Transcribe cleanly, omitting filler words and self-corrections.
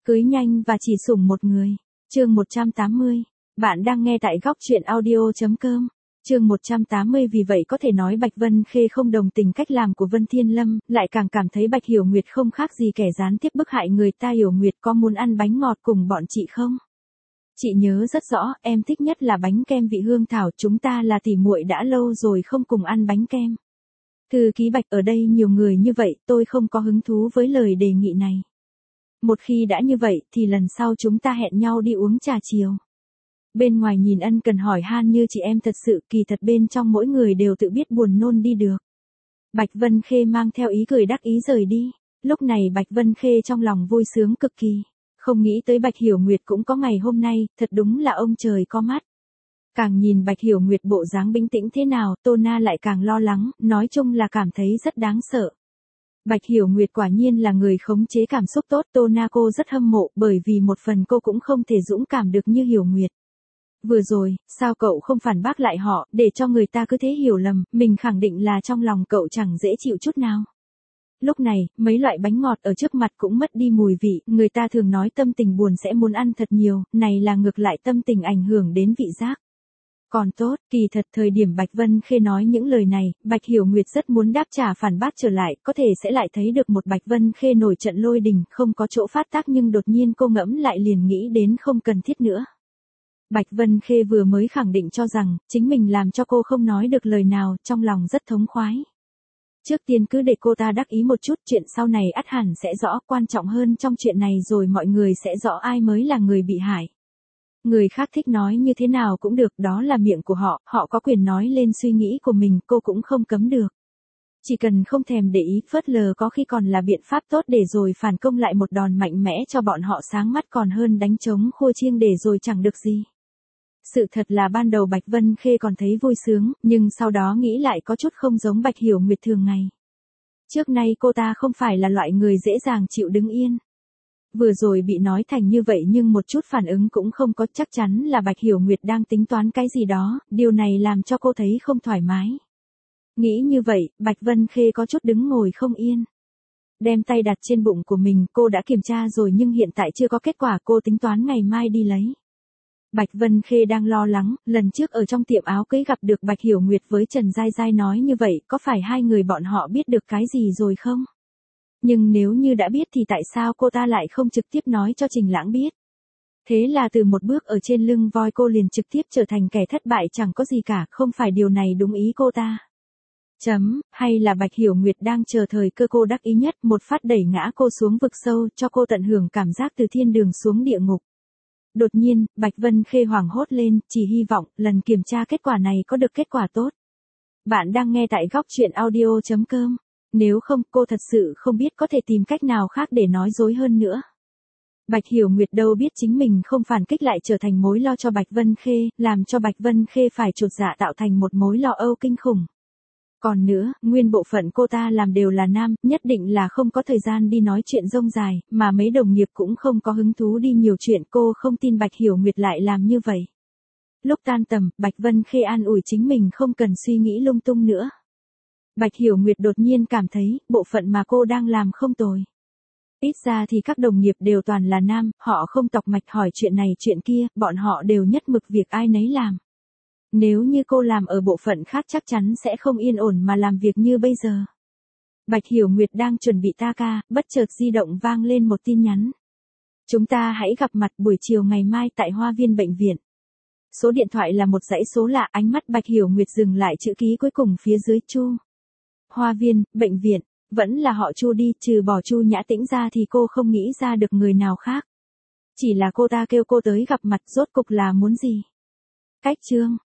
Cưới nhanh và chỉ sủng một người. Chương 180. Bạn đang nghe tại góc truyện audio.com. Chương 180. Vì vậy có thể nói Bạch Vân Khê không đồng tình cách làm của Vân Thiên Lâm, lại càng cảm thấy Bạch Hiểu Nguyệt không khác gì kẻ gián tiếp bức hại người ta. Hiểu Nguyệt có muốn ăn bánh ngọt cùng bọn chị không? Chị nhớ rất rõ, em thích nhất là bánh kem vị hương thảo, chúng ta là tỉ muội đã lâu rồi không cùng ăn bánh kem. Thư ký Bạch, ở đây nhiều người như vậy, tôi không có hứng thú với lời đề nghị này. Một khi đã như vậy thì lần sau chúng ta hẹn nhau đi uống trà chiều. Bên ngoài nhìn ân cần hỏi han như chị em thật sự, kỳ thật bên trong mỗi người đều tự biết buồn nôn đi được. Bạch Vân Khê mang theo ý cười đắc ý rời đi. Lúc này Bạch Vân Khê trong lòng vui sướng cực kỳ. Không nghĩ tới Bạch Hiểu Nguyệt cũng có ngày hôm nay, thật đúng là ông trời có mắt. Càng nhìn Bạch Hiểu Nguyệt bộ dáng bình tĩnh thế nào, Tô Na lại càng lo lắng, nói chung là cảm thấy rất đáng sợ. Bạch Hiểu Nguyệt quả nhiên là người khống chế cảm xúc tốt, Tô Na cô rất hâm mộ, bởi vì một phần cô cũng không thể dũng cảm được như Hiểu Nguyệt. Vừa rồi, sao cậu không phản bác lại họ, để cho người ta cứ thế hiểu lầm, mình khẳng định là trong lòng cậu chẳng dễ chịu chút nào. Lúc này, mấy loại bánh ngọt ở trước mặt cũng mất đi mùi vị, người ta thường nói tâm tình buồn sẽ muốn ăn thật nhiều, này là ngược lại tâm tình ảnh hưởng đến vị giác. Còn tốt, kỳ thật thời điểm Bạch Vân Khê nói những lời này, Bạch Hiểu Nguyệt rất muốn đáp trả phản bác trở lại, có thể sẽ lại thấy được một Bạch Vân Khê nổi trận lôi đình, không có chỗ phát tác, nhưng đột nhiên cô ngẫm lại liền nghĩ đến không cần thiết nữa. Bạch Vân Khê vừa mới khẳng định cho rằng, chính mình làm cho cô không nói được lời nào, trong lòng rất thống khoái. Trước tiên cứ để cô ta đắc ý một chút, chuyện sau này ắt hẳn sẽ rõ, quan trọng hơn trong chuyện này rồi mọi người sẽ rõ ai mới là người bị hại. Người khác thích nói như thế nào cũng được, đó là miệng của họ, họ có quyền nói lên suy nghĩ của mình, cô cũng không cấm được. Chỉ cần không thèm để ý, phớt lờ có khi còn là biện pháp tốt để rồi phản công lại một đòn mạnh mẽ cho bọn họ sáng mắt, còn hơn đánh trống khua chiêng để rồi chẳng được gì. Sự thật là ban đầu Bạch Vân Khê còn thấy vui sướng, nhưng sau đó nghĩ lại có chút không giống Bạch Hiểu Nguyệt thường ngày. Trước nay cô ta không phải là loại người dễ dàng chịu đứng yên. Vừa rồi bị nói thành như vậy nhưng một chút phản ứng cũng không có, chắc chắn là Bạch Hiểu Nguyệt đang tính toán cái gì đó, điều này làm cho cô thấy không thoải mái. Nghĩ như vậy, Bạch Vân Khê có chút đứng ngồi không yên. Đem tay đặt trên bụng của mình, cô đã kiểm tra rồi nhưng hiện tại chưa có kết quả, cô tính toán ngày mai đi lấy. Bạch Vân Khê đang lo lắng, lần trước ở trong tiệm áo cưới gặp được Bạch Hiểu Nguyệt với Trần Giai Giai nói như vậy, có phải hai người bọn họ biết được cái gì rồi không? Nhưng nếu như đã biết thì tại sao cô ta lại không trực tiếp nói cho Trình Lãng biết? Thế là từ một bước ở trên lưng voi cô liền trực tiếp trở thành kẻ thất bại chẳng có gì cả, không phải điều này đúng ý cô ta. Hay là Bạch Hiểu Nguyệt đang chờ thời cơ cô đắc ý nhất, một phát đẩy ngã cô xuống vực sâu, cho cô tận hưởng cảm giác từ thiên đường xuống địa ngục. Đột nhiên, Bạch Vân Khê hoảng hốt lên, chỉ hy vọng, lần kiểm tra kết quả này có được kết quả tốt. Bạn đang nghe tại góc truyện audio.com. Nếu không, cô thật sự không biết có thể tìm cách nào khác để nói dối hơn nữa. Bạch Hiểu Nguyệt đâu biết chính mình không phản kích lại trở thành mối lo cho Bạch Vân Khê, làm cho Bạch Vân Khê phải chột dạ tạo thành một mối lo âu kinh khủng. Còn nữa, nguyên bộ phận cô ta làm đều là nam, nhất định là không có thời gian đi nói chuyện rông dài, mà mấy đồng nghiệp cũng không có hứng thú đi nhiều chuyện, cô không tin Bạch Hiểu Nguyệt lại làm như vậy. Lúc tan tầm, Bạch Vân Khê an ủi chính mình không cần suy nghĩ lung tung nữa. Bạch Hiểu Nguyệt đột nhiên cảm thấy, bộ phận mà cô đang làm không tồi. Ít ra thì các đồng nghiệp đều toàn là nam, họ không tọc mạch hỏi chuyện này chuyện kia, bọn họ đều nhất mực việc ai nấy làm. Nếu như cô làm ở bộ phận khác chắc chắn sẽ không yên ổn mà làm việc như bây giờ. Bạch Hiểu Nguyệt đang chuẩn bị ta ca, bất chợt di động vang lên một tin nhắn. Chúng ta hãy gặp mặt buổi chiều ngày mai tại Hoa Viên bệnh viện. Số điện thoại là một dãy số lạ, ánh mắt Bạch Hiểu Nguyệt dừng lại chữ ký cuối cùng phía dưới Chu. Hoa Viên, bệnh viện, vẫn là họ Chu đi, trừ bỏ Chu Nhã Tĩnh ra thì cô không nghĩ ra được người nào khác. Chỉ là cô ta kêu cô tới gặp mặt, rốt cục là muốn gì? Cách chương.